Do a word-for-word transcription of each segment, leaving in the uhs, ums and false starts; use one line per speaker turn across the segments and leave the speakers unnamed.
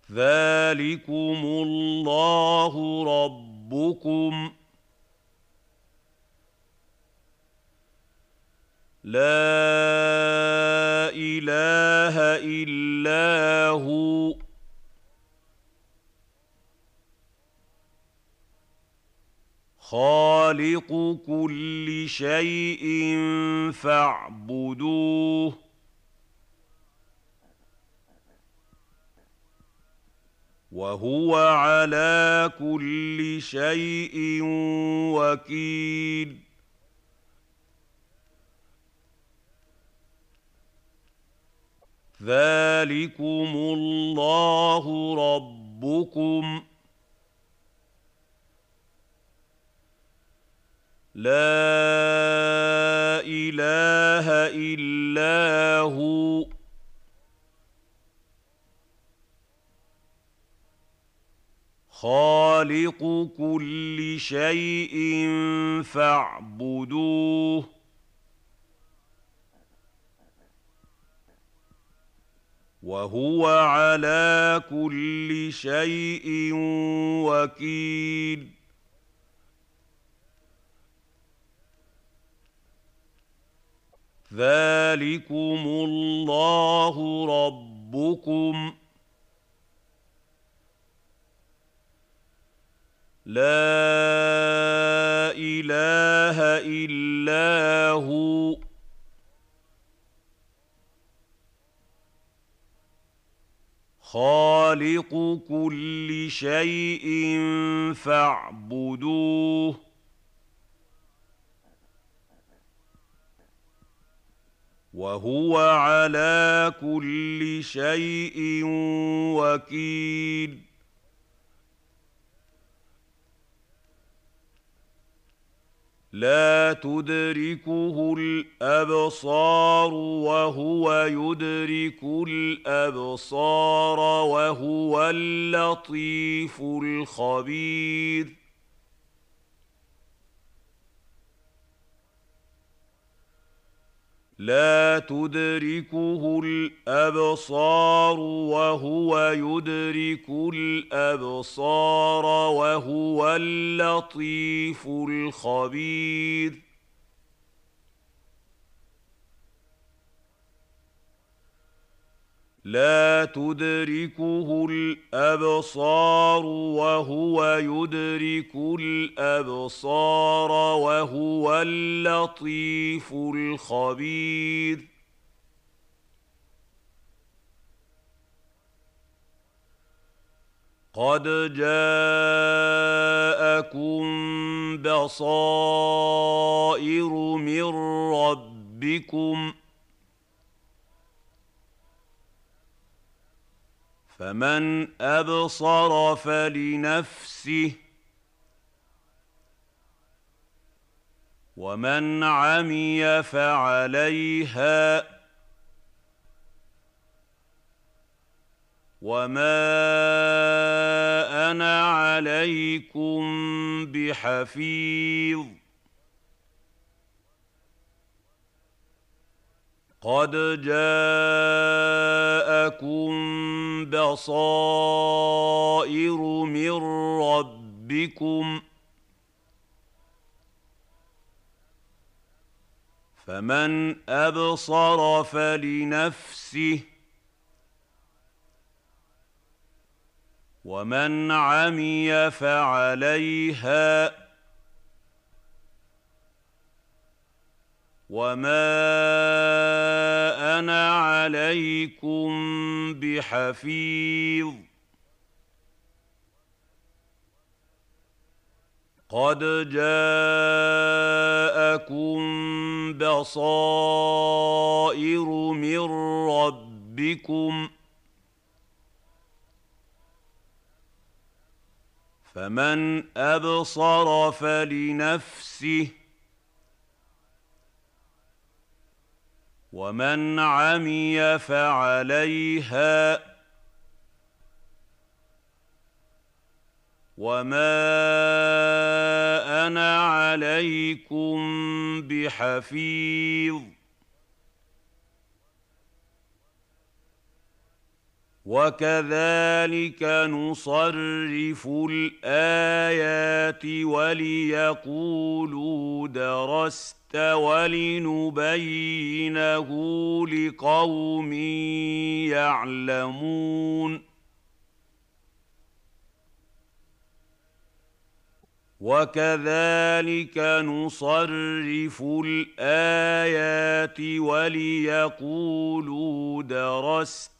ذَٰلِكُمُ اللَّهُ رَبُّكُمْ لَا إِلَٰهَ إِلَّا هُوَ خَالِقُ كُلِّ شَيْءٍ فَاعْبُدُوهُ ۚ وَهُوَ عَلَىٰ كُلِّ شَيْءٍ وَكِيلٌ ذَٰلِكُمُ اللَّهُ رَبُّكُمْ لَا إِلَٰهَ إِلَّا هُوَ خَالِقُ كُلِّ شَيْءٍ فَاعْبُدُوهُ ۚ وَهُوَ عَلَىٰ كُلِّ شَيْءٍ وَكِيلٌ ذَٰلِكُمُ اللَّهُ رَبُّكُمْ لَا إِلَٰهَ إِلَّا هُوَ خَالِقُ كُلِّ شَيْءٍ فَاعْبُدُوهُ ۚ وَهُوَ عَلَىٰ كُلِّ شَيْءٍ وَكِيلٌ لَا تُدْرِكُهُ الْأَبْصَارُ وَهُوَ يُدْرِكُ الْأَبْصَارَ وَهُوَ اللَّطِيفُ الْخَبِيرُ لا تُدْرِكُهُ الْأَبْصَارُ وَهُوَ يُدْرِكُ الْأَبْصَارَ وَهُوَ اللَّطِيفُ الْخَبِيرُ لا تُدْرِكُهُ الْأَبْصَارُ وَهُوَ يُدْرِكُ الْأَبْصَارَ وَهُوَ اللَّطِيفُ الْخَبِيرُ قَدْ جَاءَكُم بَصَائِرُ مِن رَّبِّكُمْ ۖ فَمَنْ أَبْصَرَ فَلِنَفْسِهِ ۖ وَمَنْ عَمِيَ فَعَلَيْهَا ۖ وَمَا أَنَا عَلَيْكُم بِحَفِيظٍ قَدْ جَاءَكُم بَصَائِرُ مِن رَّبِّكُمْ ۖ فَمَنْ أَبْصَرَ فَلِنَفْسِهِ ۖ وَمَنْ عَمِيَ فَعَلَيْهَا ۖ وَمَا أَنَا عَلَيْكُم بِحَفِيظٍ قَدْ جَاءَكُم بَصَائِرُ مِن رَّبِّكُمْ ۖ فَمَنْ أَبْصَرَ فَلِنَفْسِهِ ۖ وَمَنْ عَمِيَ فَعَلَيْهَا ۖ وَمَا أَنَا عَلَيْكُم بِحَفِيظٍ وكذلك نصرف الآيات وليقولوا درست ولنبينه لقوم يعلمون وكذلك نصرف الآيات وليقولوا درست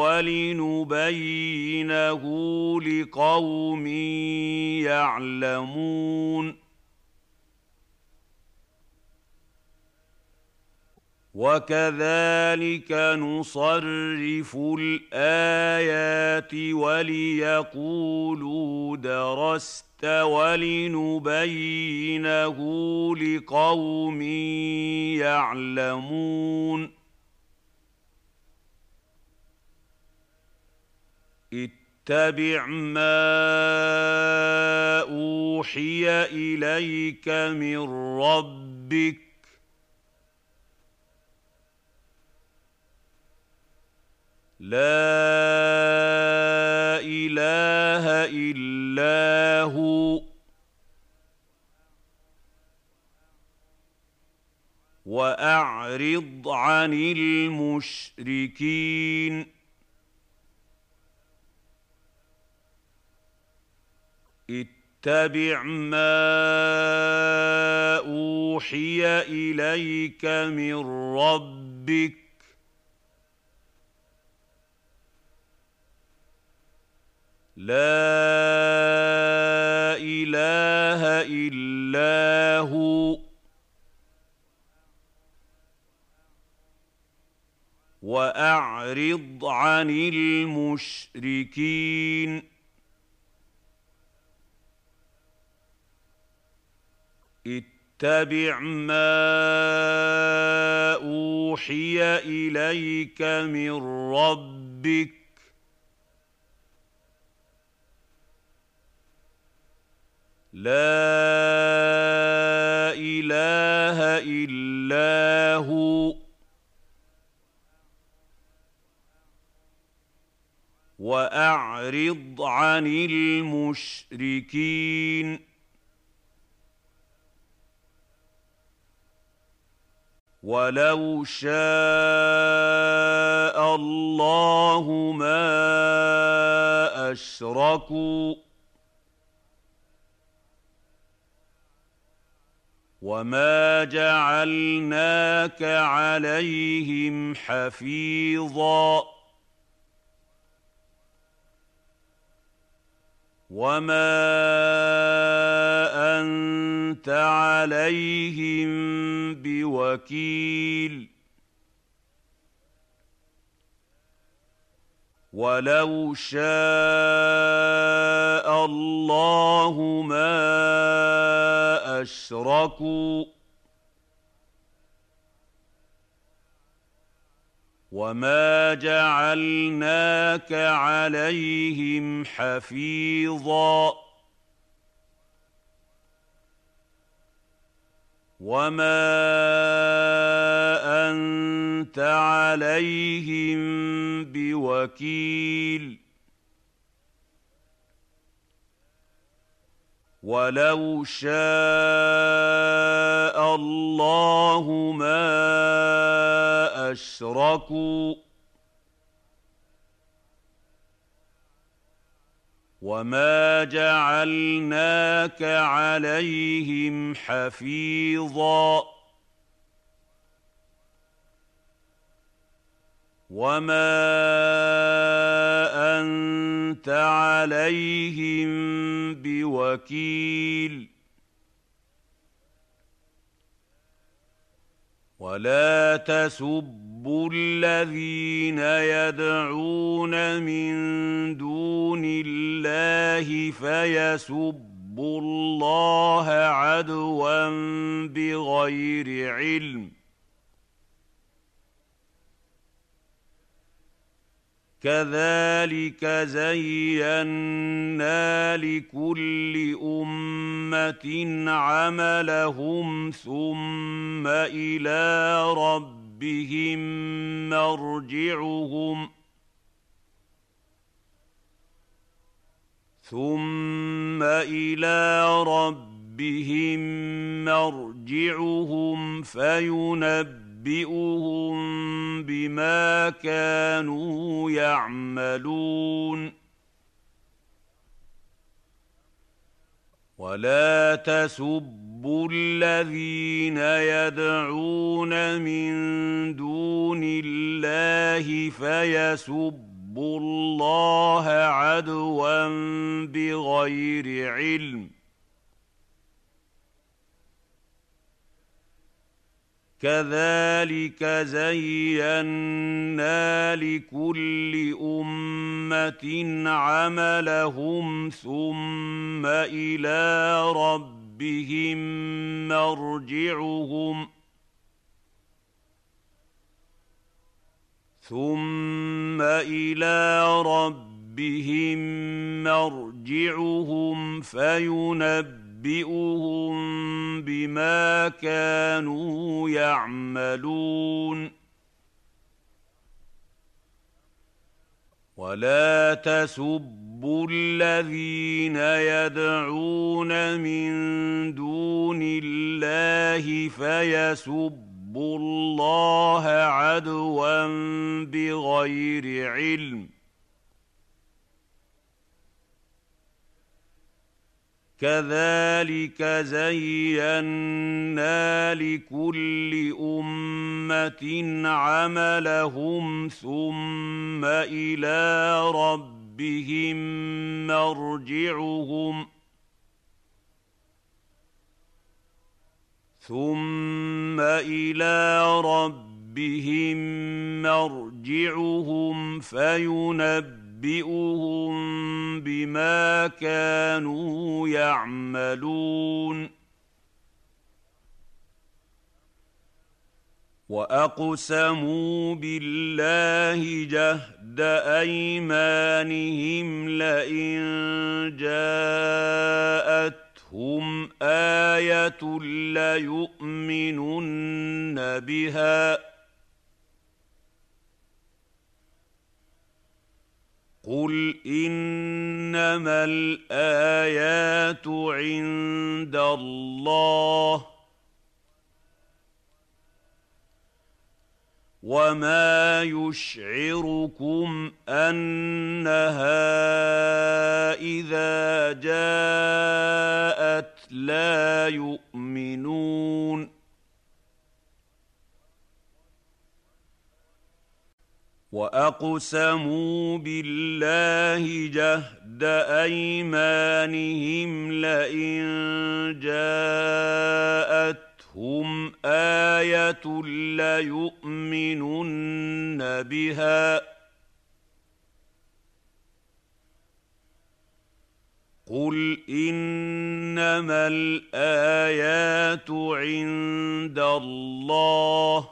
ولنبينه لقوم يعلمون وكذلك نصرف الآيات وليقولوا درست ولنبينه لقوم يعلمون اتبع ما أوحي إليك من ربك لا إله إلا هو وأعرض عن المشركين اتبع ما أوحي إليك من ربك لا إله إلا هو وأعرض عن المشركين اتبع ما أوحي إليك من ربك لا إله إلا هو وأعرض عن المشركين ولو شاء الله ما أشركوا وما جعلناك عليهم حفيظا وما أنت عليهم بوكيل ولو شاء الله ما أشركوا وما جعلناك عليهم حفيظا وما أنت عليهم بوكيل ولو شاء الله ما أشركوا وما جعلناك عليهم حفيظا وما أنت عليهم بوكيل ولا تسبوا الذين يدعون من دون الله فيسبوا الله عدوا بغير علم كذلك زينا لكل أمة عملهم ثم إلى ربهم مرجعهم ثم إلى ربهم مرجعهم فينبئهم بما كانوا يعملون ولا تسبوا الذين يدعون من دون الله فيسبوا الله عدوا بغير علم كذلك زينا لكل أمة عملهم ثم إلى ربهم مرجعهم ثم إلى ربهم مرجعهم فينبئهم يُنَبِّئُهُم بِمَا كَانُوا يَعْمَلُونَ وَلَا تَسُبُّوا الَّذِينَ يَدْعُونَ مِن دُونِ اللَّهِ فَيَسُبُّوا اللَّهَ عَدْوًا بِغَيْرِ عِلْمٍ كذلك زينا لكل أمة عملهم ثم إلى ربهم مرجعهم ثم إلى ربهم مرجعهم فينبئهم يُنَبِّئُهُم بِمَا كَانُوا يَعْمَلُونَ وَأَقْسَمُوا بِاللَّهِ جَهْدَ أَيْمَانِهِمْ لَئِن جَاءَتْهُمْ آيَةٌ لَّيُؤْمِنُنَّ بِهَا قُلْ إِنَّمَا الْآيَاتُ عِندَ اللَّهِ وَمَا يُشْعِرُكُمْ أَنَّهَا إِذَا جَاءَتْ لَا يُؤْمِنُونَ وَأَقْسَمُوا بِاللَّهِ جَهْدَ أَيْمَانِهِمْ لَئِن جَاءَتْهُمْ آيَةٌ لَّيُؤْمِنُنَّ بِهَا قُلْ إِنَّمَا الْآيَاتُ عِندَ اللَّهِ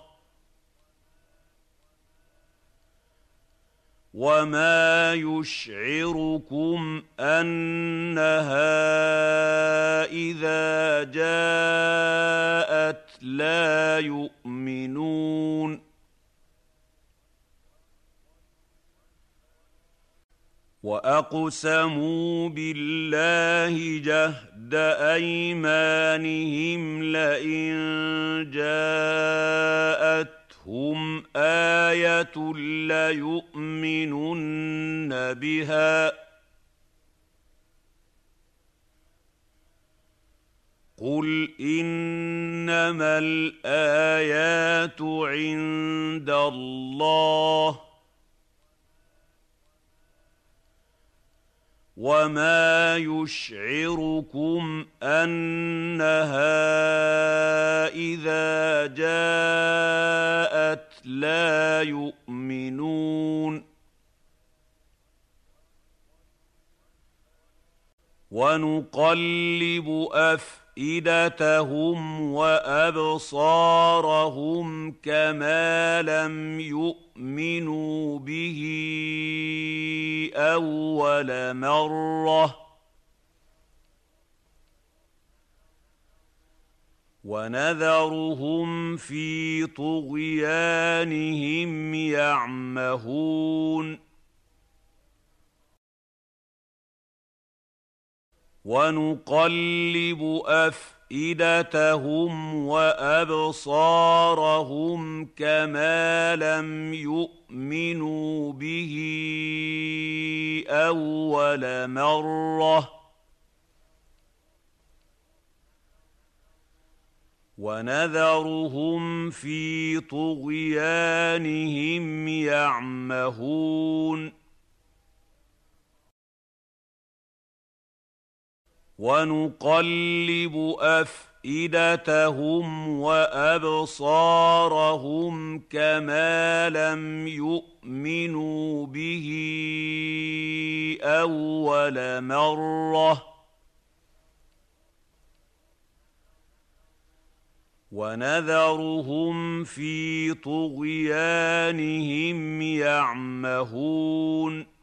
وَمَا يُشْعِرُكُمْ أَنَّهَا إِذَا جَاءَتْ لَا يُؤْمِنُونَ وَأَقْسَمُوا بِاللَّهِ جَهْدَ أَيْمَانِهِمْ لَئِن جَاءَتْهُمْ آيَةٌ لَّيُؤْمِنُنَّ بِهَا قُلْ إِنَّمَا الْآيَاتُ عِندَ اللَّهِ وَمَا يُشْعِرُكُمْ أَنَّهَا إِذَا جَاءَتْ لَا يُؤْمِنُونَ وَنُقَلِّبُ أَفْئِدَتَهُمْ وَأَبْصَارَهُمْ كَمَا لَمْ يُؤْمِنُوا بِهِ أَوَّلَ مَرَّةٍ وَنَذَرُهُمْ فِي طُغْيَانِهِمْ يَعْمَهُونَ ونقلب أفئدتهم وأبصارهم كما لم يؤمنوا به أول مرة ونذرهم في طغيانهم يعمهون ونقلب أفئدتهم وأبصارهم كما لم يؤمنوا به أول مرة ونذرهم في طغيانهم يعمهون